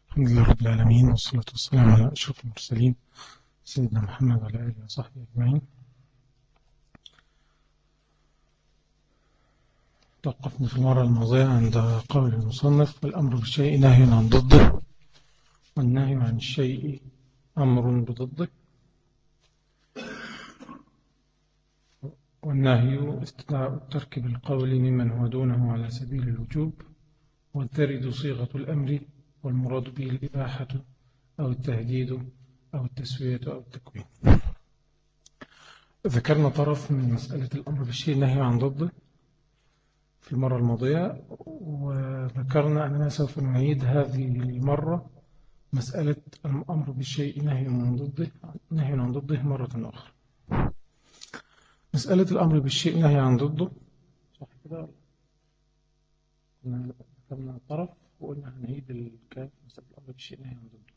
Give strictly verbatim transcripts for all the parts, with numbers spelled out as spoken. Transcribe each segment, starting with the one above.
الحمد لله رب العالمين، والصلاة والسلام على أشرف المرسلين سيدنا محمد وعلى آله وصحبه أجمعين. توقفنا في المرة الماضية عند قول المصنف: والأمر بالشيء نهي عن ضده، والنهي عن الشيء أمر بضده، والنهي استدعاء الترك بالقول ممن هو دونه على سبيل الوجوب، والترد صيغة الأمر والمراد به الإباحة أو التهديد أو التسوية أو التكوين. ذكرنا طرف من مسألة الأمر بالشيء نهي عن ضده في المرة الماضية، وذكرنا أننا سوف نعيد هذه المرة مسألة الأمر بالشيء نهي عن ضده نهي عن ضده مرة أخرى. مسألة الأمر بالشيء نهي عن ضده، صح كده؟ ذكرنا الطرف وقلنا هنعيد الكلام في مسألة الأمر بالشيء نهي عن ضده.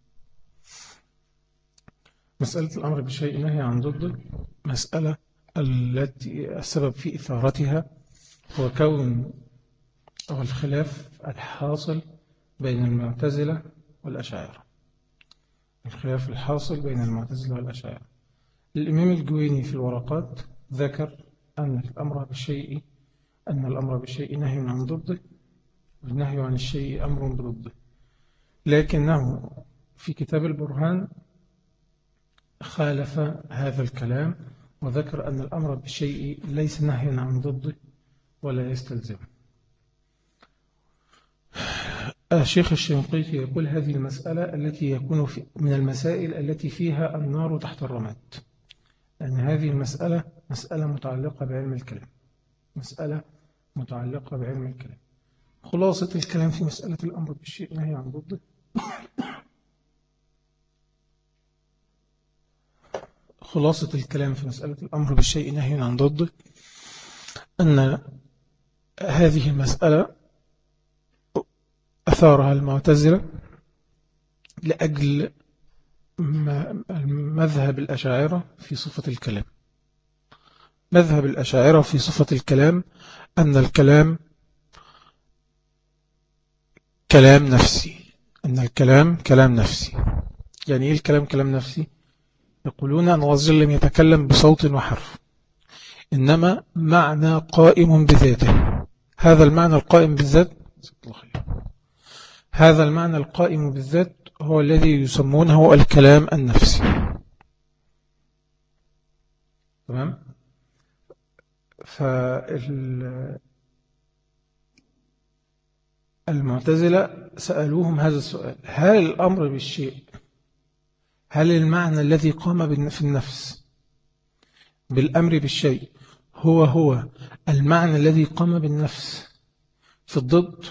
مسألة الأمر بالشيء نهي عن ضده مسألة التي السبب في إثارتها هو كون أو الخلاف الحاصل بين المعتزلة والأشاعرة. الخلاف الحاصل بين المعتزلة والأشاعرة. الإمام الجويني في الورقات ذكر أن الأمر بالشيء أن الأمر بالشيء نهي عن ضده، والنهي عن الشيء أمر بضده، لكنه في كتاب البرهان خالف هذا الكلام وذكر أن الأمر بالشيء ليس نهيا عن ضده ولا يستلزم. الشيخ الشنقيطي يقول: هذه المسألة التي يكون في من المسائل التي فيها النار تحت الرماد، لأن هذه المسألة مسألة متعلقة بعلم الكلام مسألة متعلقة بعلم الكلام. خلاصة الكلام في مسألة الأمر بالشيء نهي عن ضده خلاصة الكلام في مسألة الأمر بالشيء نهي عن ضده أن هذه المسألة أثارها المعتزلة لأجل مذهب الأشاعرة في صفة الكلام. مذهب الأشاعرة في صفة الكلام أن الكلام كلام نفسي أن الكلام كلام نفسي. يعني إيه الكلام كلام نفسي؟ يقولون أن الله عز وجل لم يتكلم بصوت وحرف، إنما معنى قائم بذاته. هذا المعنى القائم بالذات هذا المعنى القائم بالذات هو الذي يسمونه الكلام النفسي. تمام؟ فالمعتزلة سألوهم هذا السؤال: هل الأمر بالشيء هل المعنى الذي قام في النفس بالأمر بالشيء هو هو المعنى الذي قام بالنفس في الضد؟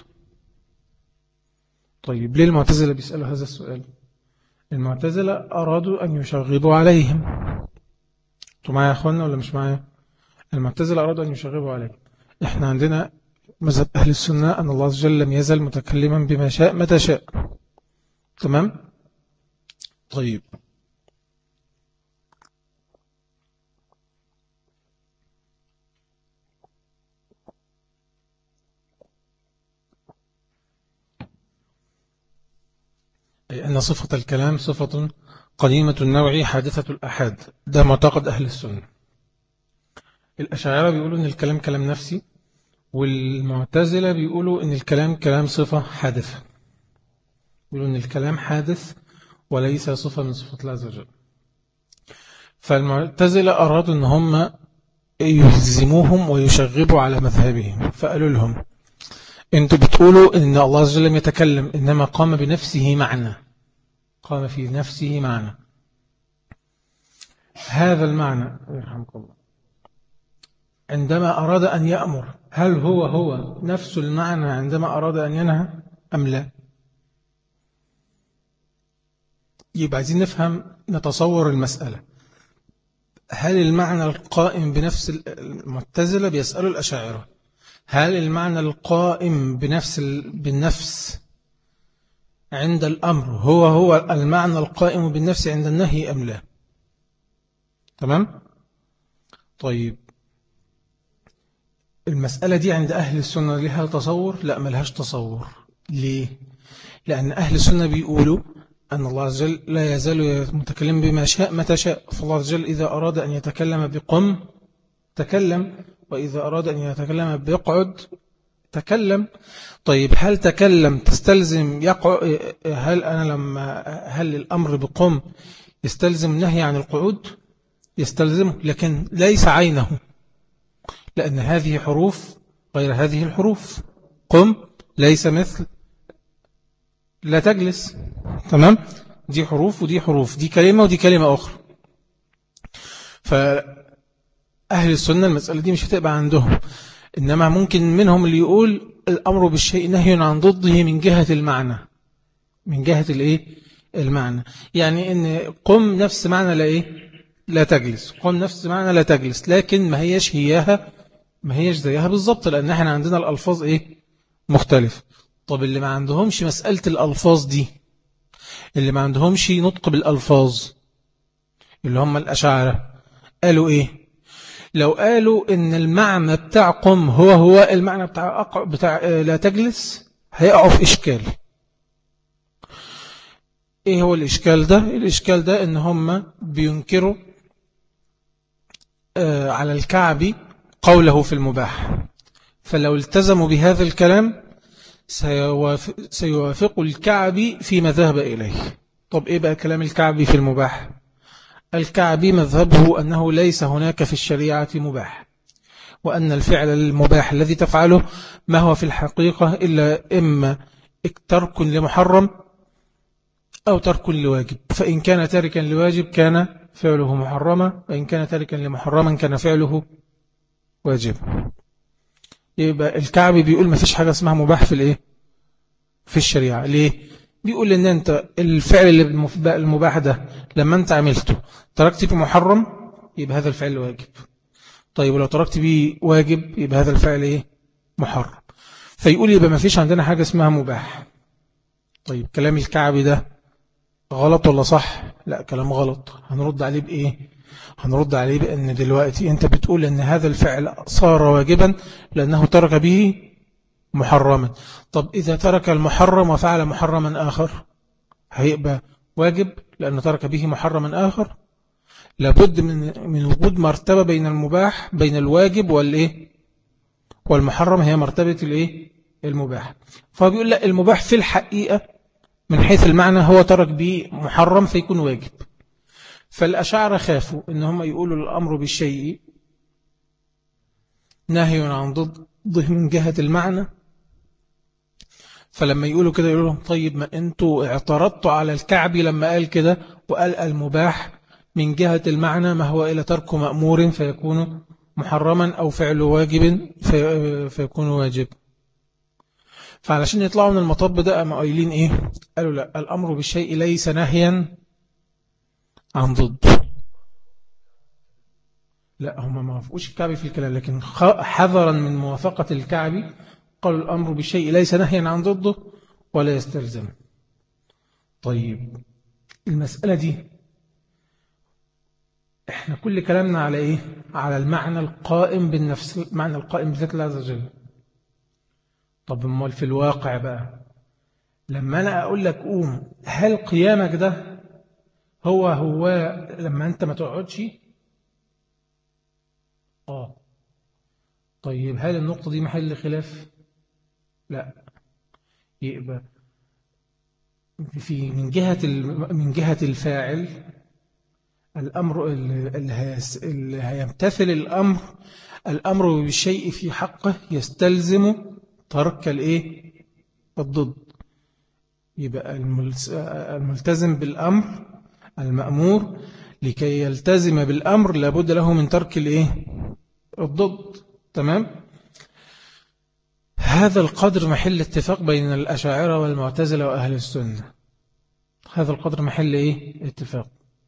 طيب ليه المعتزلة بيسألوا هذا السؤال؟ المعتزلة أرادوا أن يشغبوا عليهم. أنتوا معايا يا أخوانا ولا مش معايا؟ المعتزلة أرادوا أن يشغبوا عليهم. إحنا عندنا مذهب أهل السنة أن الله عز وجل لم يزل متكلما بما شاء متى شاء. تمام؟ طيب أي أن صفة الكلام صفة قديمة النوع حادثة الأحاد. ده معتقد أهل السنة. الأشاعرة بيقولوا أن الكلام كلام نفسي، والمعتزلة بيقولوا أن الكلام كلام صفة حادثة. بيقولوا أن الكلام حادث وليس صفة من صفات الله عز وجل. فالمعتزلة أرادوا أن هم يلزموهم ويشغبوا على مذهبهم، فقالوا لهم: أنتوا بتقولوا أن الله عز وجل لم يتكلم، إنما قام بنفسه معنى قام في نفسه معنى. هذا المعنى يرحمكم الله عندما أراد أن يأمر، هل هو هو نفس المعنى عندما أراد أن ينهى أم لا؟ يبقى عايزين نفهم نتصور المسألة. هل المعنى القائم بنفس المعتزلة بيسألوا الأشاعرة هل المعنى القائم بنفس بالنفس عند الأمر هو هو المعنى القائم بالنفس عند النهي أم لا؟ تمام؟ طيب المسألة دي عند أهل السنة لها تصور؟ لا، ملهاش تصور. ليه؟ لأن أهل السنة بيقولوا أن الله عز وجل لا يزال متكلم بما شاء متى شاء، فالله عز وجل إذا أراد أن يتكلم بقم تكلم، وإذا أراد أن يتكلم بيقعد تكلم. طيب هل تكلم تستلزم يقع؟ هل أنا لما هل الأمر بقم يستلزم نهي عن القعود؟ يستلزمه، لكن ليس عينه، لأن هذه حروف غير هذه الحروف. قم ليس مثل لا تجلس، تمام؟ دي حروف ودي حروف، دي كلمة ودي كلمة أخرى. فأهل السنة المسألة دي مش هتبقى عندهم، إنما ممكن منهم اللي يقول الأمر بالشيء نهي عن ضده من جهة المعنى، من جهة الإيه؟ المعنى. يعني إن قم نفس معنى لا إيه؟ لا تجلس، قم نفس معنى لا تجلس، لكن ما هيش هياها، ما هيش زيها بالضبط، لأن احنا عندنا الألفاظ إيه؟ مختلف. طب اللي ما عندهمش مسألة الألفاظ دي، اللي ما عندهمش نطق بالألفاظ، اللي هم الأشاعرة، قالوا إيه؟ لو قالوا إن المعنى بتاع قم هو هو المعنى بتاع, أقع بتاع لا تجلس، هيقعوا في إشكال. إيه هو الإشكال ده؟ الإشكال ده إن هم بينكروا آه على الكعبي قوله في المباح، فلو التزموا بهذا الكلام سيوافق الكعبي فيما ذهب إليه. طب إيه بقى كلام الكعبي في المباح؟ الكعبي مذهبه أنه ليس هناك في الشريعة مباح، وأن الفعل المباح الذي تفعله ما هو في الحقيقة إلا إما ترك لمحرم أو ترك لواجب، فإن كان تاركا لواجب كان فعله محرما، وإن كان تاركا لمحرما كان فعله واجب. يبقى الكعبي بيقول ما فيش حاجة اسمها مباح في الإيه؟ في الشريعة. ليه؟ بيقول إن أنت الفعل اللي المباح ده لما أنت عملته تركت به محرم يبقى هذا الفعل واجب. طيب ولو تركت به واجب يبقى هذا الفعل إيه؟ محرم. فيقول يبقى ما فيش عندنا حاجة اسمها مباح. طيب كلام الكعبي ده غلط ولا صح؟ لا، كلام غلط. هنرد عليه بإيه؟ هنرد عليه بأن دلوقتي أنت بتقول أن هذا الفعل صار واجبا لأنه ترك به محرما. طب إذا ترك المحرم وفعل محرما آخر هيبقى واجب لأنه ترك به محرما آخر؟ لابد من من وجود مرتبة بين المباح، بين الواجب والإيه؟ والمحرم، هي مرتبة الإيه؟ المباح. فبيقول لا، المباح في الحقيقة من حيث المعنى هو ترك به محرم فيكون واجب. فالأشاعرة خافوا إن هم يقولوا الأمر بالشيء نهي عن ضده من جهة المعنى، فلما يقولوا كده يقولوا لهم طيب ما أنتوا اعترضتوا على الكعبي لما قال كده وقال المباح من جهة المعنى ما هو إلى ترك مأمور فيكون محرما أو فعل واجب في فيكون واجب. فعلشان يطلعوا من المطب ده قاموا قايلين إيه؟ قالوا لا، الأمر بالشيء ليس نهيا عن ضد. لا، هم ما وافقوش الكعبي في الكلام، لكن حذرا من موافقة الكعبي قالوا الأمر بالشيء ليس نهيا عن ضده ولا يستلزم. طيب المسألة دي احنا كل كلامنا على ايه؟ على المعنى القائم بالنفس، المعنى القائم بذات الله عز وجل. طب امال في الواقع بقى لما انا اقول لك قوم، هل قيامك ده هو هو لما انت ما تقعدش؟ اه طيب هل النقطة دي محل خلاف؟ لا. يبقى في من جهة من جهة الفاعل الأمر اللي هيمتثل الأمر الأمر بالشيء في حقه يستلزم ترك الإيه؟ الضد. يبقى الملتزم بالأمر المأمور لكي يلتزم بالأمر لابد له من ترك الإيه؟ الضد. تمام؟ هذا القدر محل اتفاق بين الأشاعرة والمعتزلة وأهل السنة. هذا القدر محل إيه؟ اتفاق.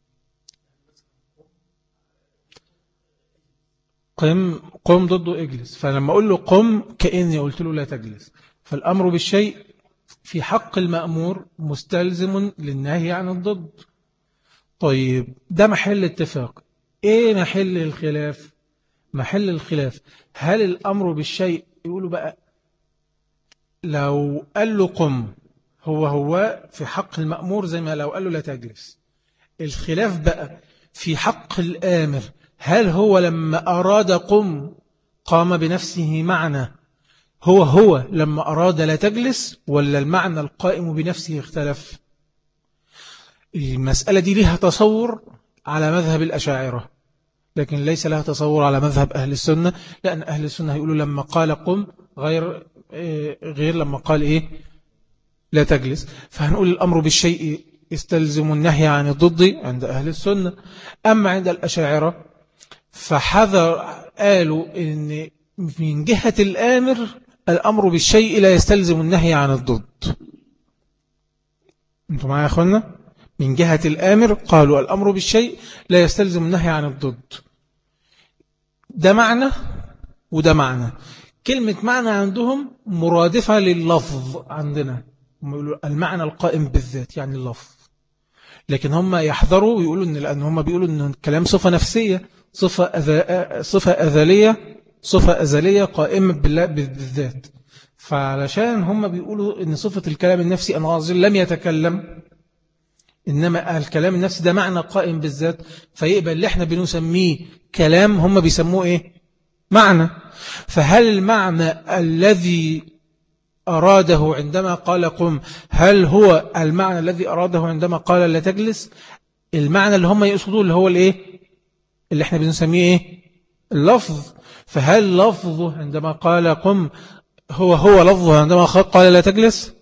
قم قم ضده اجلس، فلما أقول له قم كأني قلت له لا تجلس. فالأمر بالشيء في حق المأمور مستلزم للنهي عن الضد. طيب ده محل اتفاق. ايه محل الخلاف؟ محل الخلاف هل الأمر بالشيء يقولوا بقى لو قال له قم هو هو في حق المأمور زي ما لو قال له لا تجلس. الخلاف بقى في حق الآمر، هل هو لما أراد قم قام بنفسه معنى هو هو لما أراد لا تجلس، ولا المعنى القائم بنفسه اختلف؟ المسألة دي لها تصور على مذهب الأشاعرة، لكن ليس لها تصور على مذهب أهل السنة، لأن أهل السنة يقولوا لما قال قم غير غير لما قال إيه لا تجلس. فهنقول الأمر بالشيء يستلزم النهي عن الضد عند أهل السنة. أما عند الأشاعرة فحذر، قالوا إن من جهة الآمر الأمر بالشيء لا يستلزم النهي عن الضد. أنتم معايا يا أخوانا؟ من جهة الآمر قالوا الأمر بالشيء لا يستلزم النهي عن الضد. ده معنى وده معنى. كلمة معنى عندهم مرادفة لللفظ، عندنا المعنى القائم بالذات يعني اللفظ، لكن هم يحذروا ويقولوا إن لأن هم بيقولوا إن الكلام صفة نفسية، صفة أذ... صفة أزلية صفة أزلية قائمة بالله بالذات. فعلشان هم بيقولوا إن صفة الكلام النفسي أن الله لم يتكلم، إنما الكلام النفسي ده معنى قائم بالذات، فيقبل اللي احنا بنسميه كلام هم بيسموه إيه؟ معنى. فهل المعنى الذي أراده عندما قال قم هل هو المعنى الذي أراده عندما قال لا تجلس؟ المعنى اللي هم يقصدوه اللي هو الإيه؟ اللي احنا بنسميه إيه؟ اللفظ. فهل لفظه عندما قال قم هو هو لفظه عندما قال لا تجلس؟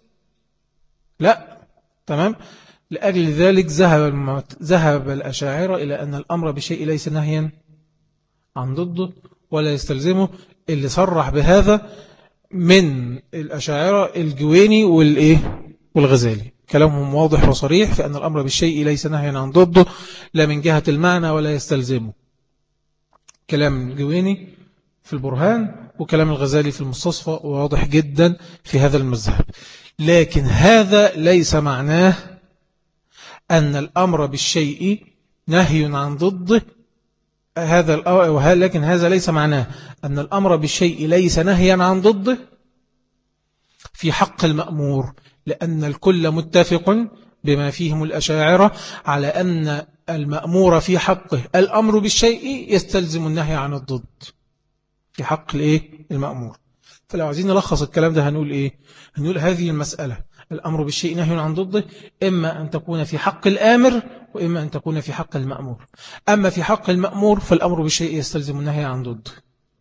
لا. تمام. لأجل ذلك ذهب ذهب الأشاعرة إلى أن الأمر بشيء ليس نهيا عن ضده ولا يستلزمه. اللي صرح بهذا من الأشاعرة الجويني والإيه والغزالي، كلامهم واضح وصريح في أن الأمر بالشيء ليس نهيا عن ضده لا من جهة المعنى ولا يستلزمه. كلام الجويني في البرهان وكلام الغزالي في المستصفى واضح جدا في هذا المذهب. لكن هذا ليس معناه أن الأمر بالشيء نهي عن ضده، هذا لكن هذا ليس معناه أن الأمر بالشيء ليس نهيا عن ضده في حق المأمور، لأن الكل متفق بما فيهم الأشاعرة على أن المأمور في حقه الأمر بالشيء يستلزم النهي عن الضد في حق الإيه؟ المأمور. فلو عايزين نلخص الكلام ده هنقول إيه؟ هنقول هذه المسألة الأمر بالشيء نهي عن ضده إما أن تكون في حق الآمر وإما أن تكون في حق المأمور. أما في حق المأمور فالأمر بالشيء يستلزم النهي عن ضده.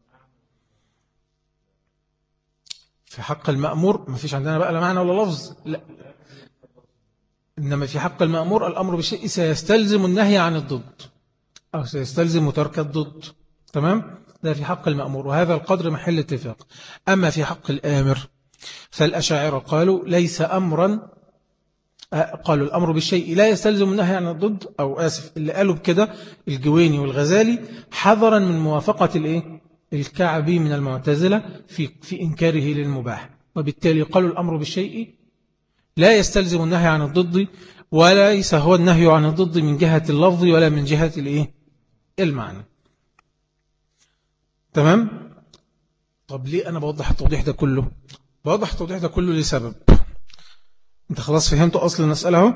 في حق المأمور ما فيش عندنا بقى لا معنى ولا لفظ، لا، إنما في حق المأمور الأمر بالشيء سيستلزم النهي عن الضد أو سيستلزم ترك الضد. تمام؟ ده في حق المأمور، وهذا القدر محل اتفاق. أما في حق الآمر فالأشاعرة قالوا ليس أمرا، قالوا الأمر بالشيء لا يستلزم النهي عن الضد، أو آسف اللي قالوا بكده الجويني والغزالي حذرا من موافقة الإيه؟ الكعبي من المعتزلة في في إنكاره للمباح، وبالتالي قالوا الأمر بالشيء لا يستلزم النهي عن الضد، وليس هو النهي عن الضد من جهة اللفظ ولا من جهة الإيه؟ المعنى. تمام؟ طب ليه أنا بوضح التوضيح ده كله؟ بوضح التوضيح ده كله لسبب. أنت خلاص فهمت أصل المسألة اهو.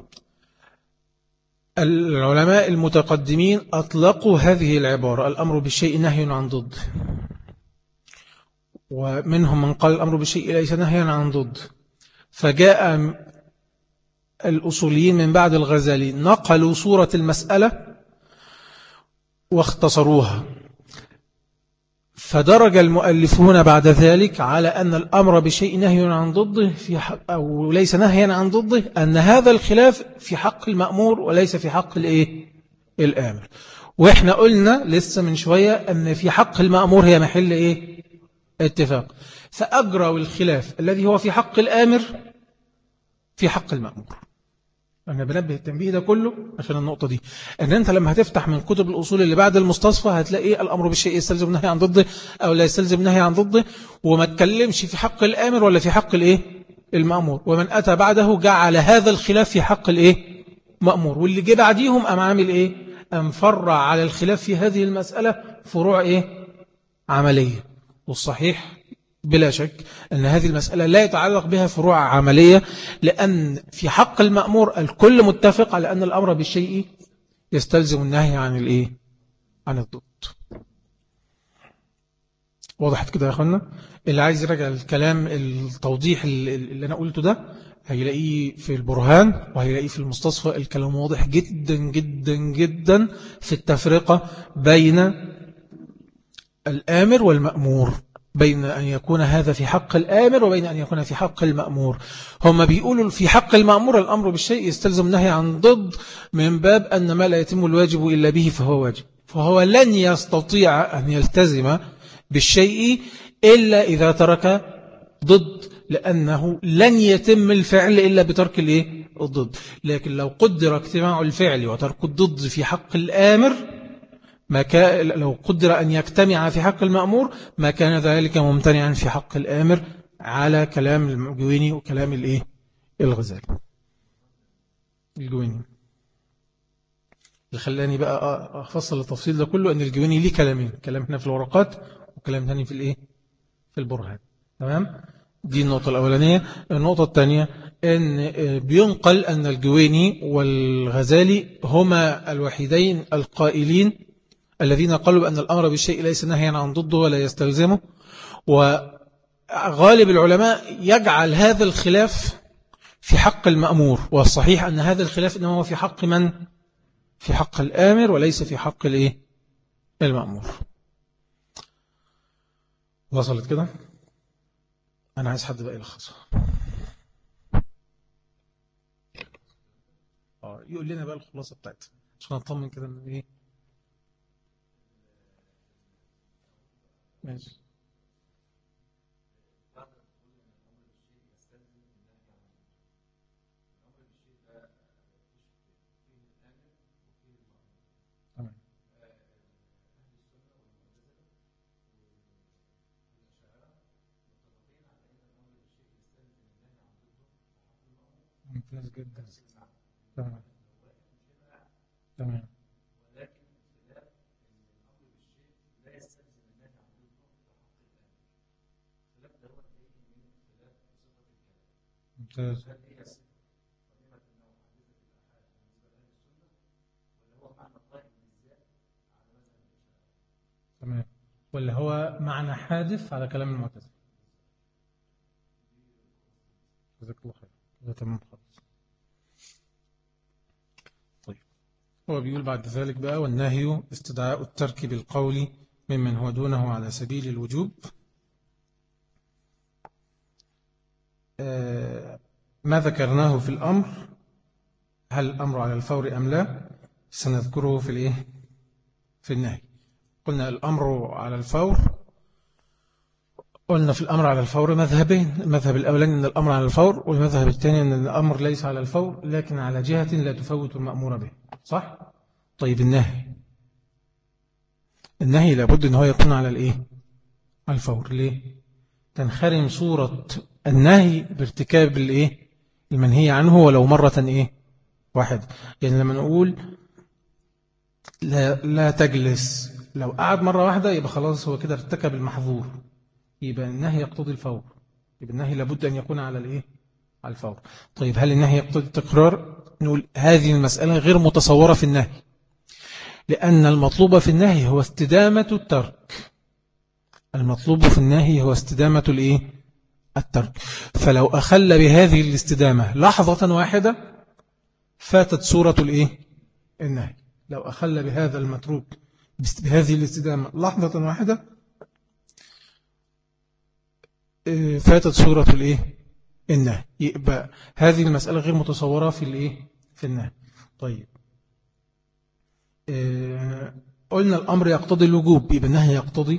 العلماء المتقدمين أطلقوا هذه العبارة الأمر بالشيء نهي عن ضد، ومنهم من قال الأمر بالشيء ليس نهيا عن ضد. فجاء الأصوليين من بعد الغزالي نقلوا صورة المسألة واختصروها، فدرج المؤلفون بعد ذلك على أن الأمر بشيء نهي عن ضده في حق أو ليس نهيا عن ضده، أن هذا الخلاف في حق المأمور وليس في حق الإيه؟ الآمر. وإحنا قلنا لسه من شوية أن في حق المأمور هي محل إيه؟ اتفاق. فأجروا الخلاف الذي هو في حق الآمر في حق المأمور. أنا بنبه التنبيه ده كله عشان النقطة دي، أن أنت لما هتفتح من كتب الأصول اللي بعد المستصفى هتلاقي الأمر بالشيء يستلزم نهي عن ضده أو لا يستلزم نهي عن ضده، وما تكلمش في حق الآمر ولا في حق الإيه؟ المأمور. ومن أتى بعده جعل هذا الخلاف في حق الإيه؟ مأمور، واللي جه بعديهم أم عامل إيه؟ أم فرع على الخلاف في هذه المسألة فروع إيه؟ عملية. والصحيح بلا شك أن هذه المسألة لا يتعلق بها فروع عملية، لأن في حق المأمور الكل متفق على أن الأمر بالشيء يستلزم النهي عن الإيه؟ عن الضد. وضحت كده يا أخوانا؟ اللي عايز يرجع الكلام التوضيح اللي أنا قلته ده هيلاقيه في البرهان وهيلاقيه في المستصفى. الكلام واضح جدا جدا جدا في التفرقة بين الآمر والمأمور، بين أن يكون هذا في حق الآمر وبين أن يكون في حق المأمور. هم بيقولوا في حق المأمور الأمر بالشيء يستلزم نهي عن ضد، من باب أن ما لا يتم الواجب إلا به فهو واجب، فهو لن يستطيع أن يلتزم بالشيء إلا إذا ترك ضد، لأنه لن يتم الفعل إلا بترك الإيه؟ الضد. لكن لو قدر اجتماع الفعل وترك الضد في حق الآمر، ما كان لو قدر أن يجتمع في حق المأمور ما كان ذلك ممتنعا في حق الآمر، على كلام الجويني وكلام الإيه؟ الغزالي. الجويني اللي خلاني بقى أفصل التفصيل ده كله أن الجويني ليه كلامين، كلام هنا في الورقات وكلام ثاني في الإيه؟ في البرهان. تمام؟ دي النقطة الأولانية. النقطة الثانية أن بينقل أن الجويني والغزالي هما الوحيدين القائلين الذين قالوا بأن الأمر بالشيء ليس نهيا عن ضده ولا يستلزمه، وغالب العلماء يجعل هذا الخلاف في حق المأمور، والصحيح أن هذا الخلاف إنما هو في حق من؟ في حق الآمر وليس في حق الإيه؟ المأمور. وصلت كده؟ أنا عايز حد بقى يلخصها، يقول لنا بقى الخلاصة بتاعتها عشان نطمن كده من إيه. ماشي. ممتاز جدا. تمام تمام. ممتاز. تمام. ولا هو معنى حادث على كلام المعتزلة؟ جزاك الله خير. ده تمام خالص. طيب هو بيقول بعد ذلك بقى: والنهي استدعاء الترك بالقول ممن هو دونه على سبيل الوجوب. آه ما ذكرناه في الأمر، هل الأمر على الفور أم لا؟ سنذكره في الإيه؟ في النهي. قلنا الأمر على الفور، قلنا في الأمر على الفور مذهبين: المذهب الأولاني أن الأمر على الفور، والمذهب الثاني أن الأمر ليس على الفور لكن على جهة لا تفوت المأمور به. صح؟ طيب النهي، النهي لابد أن هو يكون على الإيه؟ على الفور. ليه؟ تنخرم صورة النهي بارتكاب الإيه؟ المنهي عنه ولو مرة إيه؟ واحد. يعني لما نقول لا, لا تجلس، لو قعد مرة واحدة يبقى خلاص هو كده ارتكب المحظور، يبقى النهي يقتضي الفور، يبقى النهي لابد أن يكون على الإيه؟ على الفور. طيب هل النهي يقتضي التكرار؟ نقول هذه المسألة غير متصورة في النهي، لأن المطلوب في النهي هو استدامة الترك. المطلوب في النهي هو استدامة الإيه؟ الترك. فلو أخل بهذه الاستدامة لحظة واحدة فاتت صورة الإيه؟ النهي. لو أخل بهذا المتروك بهذه الاستدامة لحظة واحدة فاتت صورة الإيه؟ النهي. يبقى هذه المسألة غير متصورة في الإيه؟ في النهي. طيب إيه قلنا الأمر يقتضي الوجوب، يبقى النهي يقتضي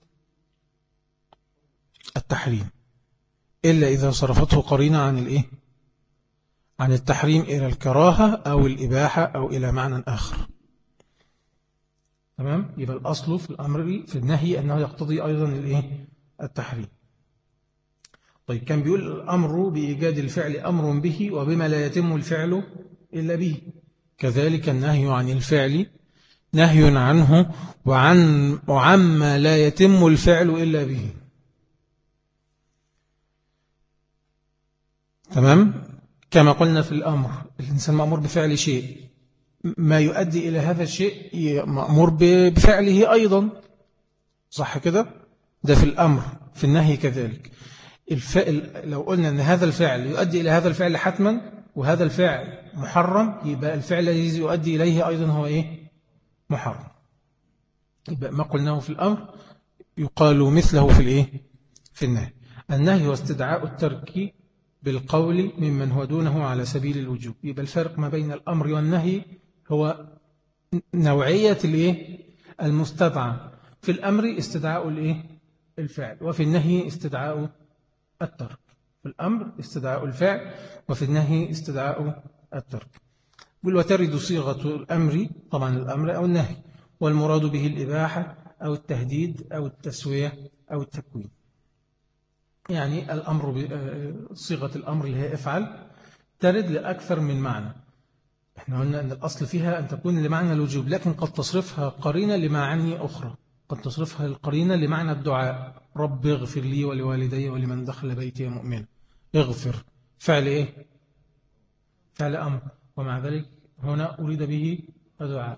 التحريم، إلا إذا صرفته قرينة عن الإيه؟ عن التحريم إلى الكراهة أو الإباحة أو إلى معنى آخر. تمام؟ يبقى الأصل في الأمر في النهي أنه يقتضي أيضا الإيه؟ التحريم. طيب كان بيقول الأمر بإيجاد الفعل أمر به وبما لا يتم الفعل إلا به، كذلك النهي عن الفعل نهي عنه وعن وعما لا يتم الفعل إلا به. تمام. كما قلنا في الأمر، الإنسان مأمور بفعل شيء، ما يؤدي إلى هذا الشيء مأمور بفعله أيضا، صح كده؟ ده في الأمر. في النهي كذلك، الفعل لو قلنا أن هذا الفعل يؤدي إلى هذا الفعل حتما، وهذا الفعل محرم، يبقى الفعل الذي يؤدي إليه أيضا هو إيه؟ محرم. يبقى ما قلناه في الأمر يقال مثله في الإيه؟ في النهي. النهي هو استدعاء الترك بالقول ممن هو دونه على سبيل الوجوب. يبقى الفرق ما بين الأمر والنهي هو نوعية الإيه؟ المستدعى. في الأمر استدعاء الإيه؟ الفعل، وفي النهي استدعاء الترك. في الأمر استدعاء الفعل، وفي النهي استدعاء الترك. وترد صيغة الأمر، طبعا الأمر أو النهي، والمراد به الإباحة أو التهديد أو التسوية أو التكوين. يعني الأمر، صيغة الأمر اللي هي افعل، ترد لأكثر من معنى. احنا قلنا أن الأصل فيها أن تكون لمعنى الوجوب، لكن قد تصرفها قرينة لمعاني أخرى. قد تصرفها القرينة لمعنى الدعاء، رب اغفر لي ولوالدي ولمن دخل بيتي مؤمنا. اغفر فعل إيه؟ فعل أمر، ومع ذلك هنا أريد به الدعاء.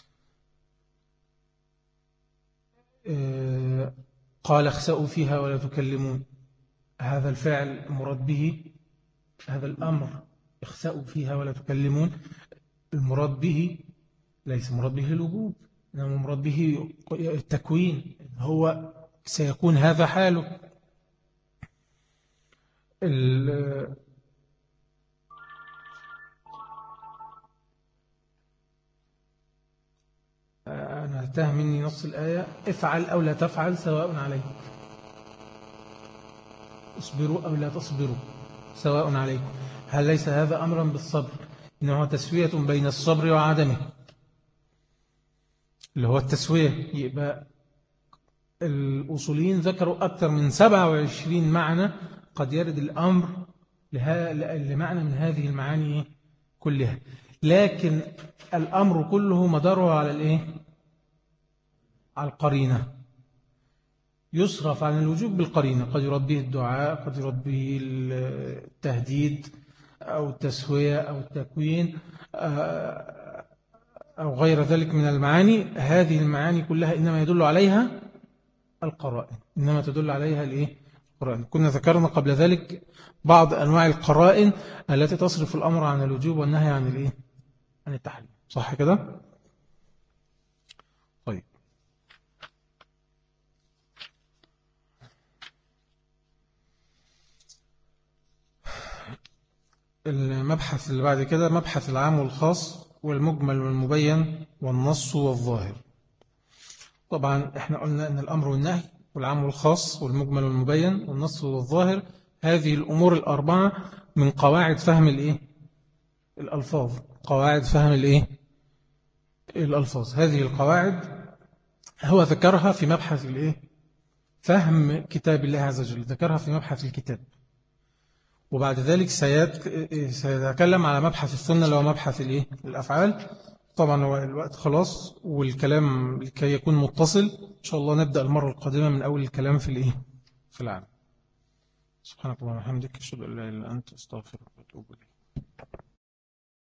اه قال اخسأوا فيها ولا تكلمون، هذا الفعل مراد به هذا الأمر، اخسأوا فيها ولا تكلمون. المراد به ليس مراد به الوجوب، إنما مراد به التكوين، هو سيكون هذا حاله. أنا انتهى مني نص الآية. افعل أو لا تفعل سواء عليك، اصبروا أو لا تصبروا سواء عليكم. هل ليس هذا أمرا بالصبر؟ إنه تسوية بين الصبر وعدمه، اللي هو التسوية. يبقى الأصوليين ذكروا أكثر من سبعة وعشرين معنى قد يرد الأمر لمعنى من هذه المعاني كلها، لكن الأمر كله مداره على الإيه؟ على القرينة. يصرف عن الوجوب بالقرينة، قد يرد به الدعاء، قد يرد به التهديد أو التسوية أو التكوين أو غير ذلك من المعاني. هذه المعاني كلها إنما يدل عليها القرائن، إنما تدل عليها الإيه؟ القرائن. كنا ذكرنا قبل ذلك بعض أنواع القرائن التي تصرف الأمر عن الوجوب والنهي عن الإيه؟ عن التحريم، صح كده؟ طيب، المبحث اللي بعد كده مبحث العام والخاص والمجمل والمبين والنص والظاهر. طبعا احنا قلنا ان الامر والنهي والعام والخاص والمجمل والمبين والنص والظاهر، هذه الامور الاربعه من قواعد فهم الايه؟ الالفاظ. قواعد فهم الايه؟ الالفاظ. هذه القواعد هو ذكرها في مبحث الايه؟ فهم كتاب الله عز وجل، ذكرها في مبحث الكتاب. وبعد ذلك سيتكلم على مبحث السنة اللي هو مبحث الايه؟ الافعال. طبعا هو الوقت خلاص، والكلام لكي يكون متصل إن شاء الله نبدأ المرة القادمة من أول الكلام في الإيه؟ في العام. سبحانك اللهم وبحمدك، أشهد أن لا إله إلا أنت، أستغفرك وأتوب إليك.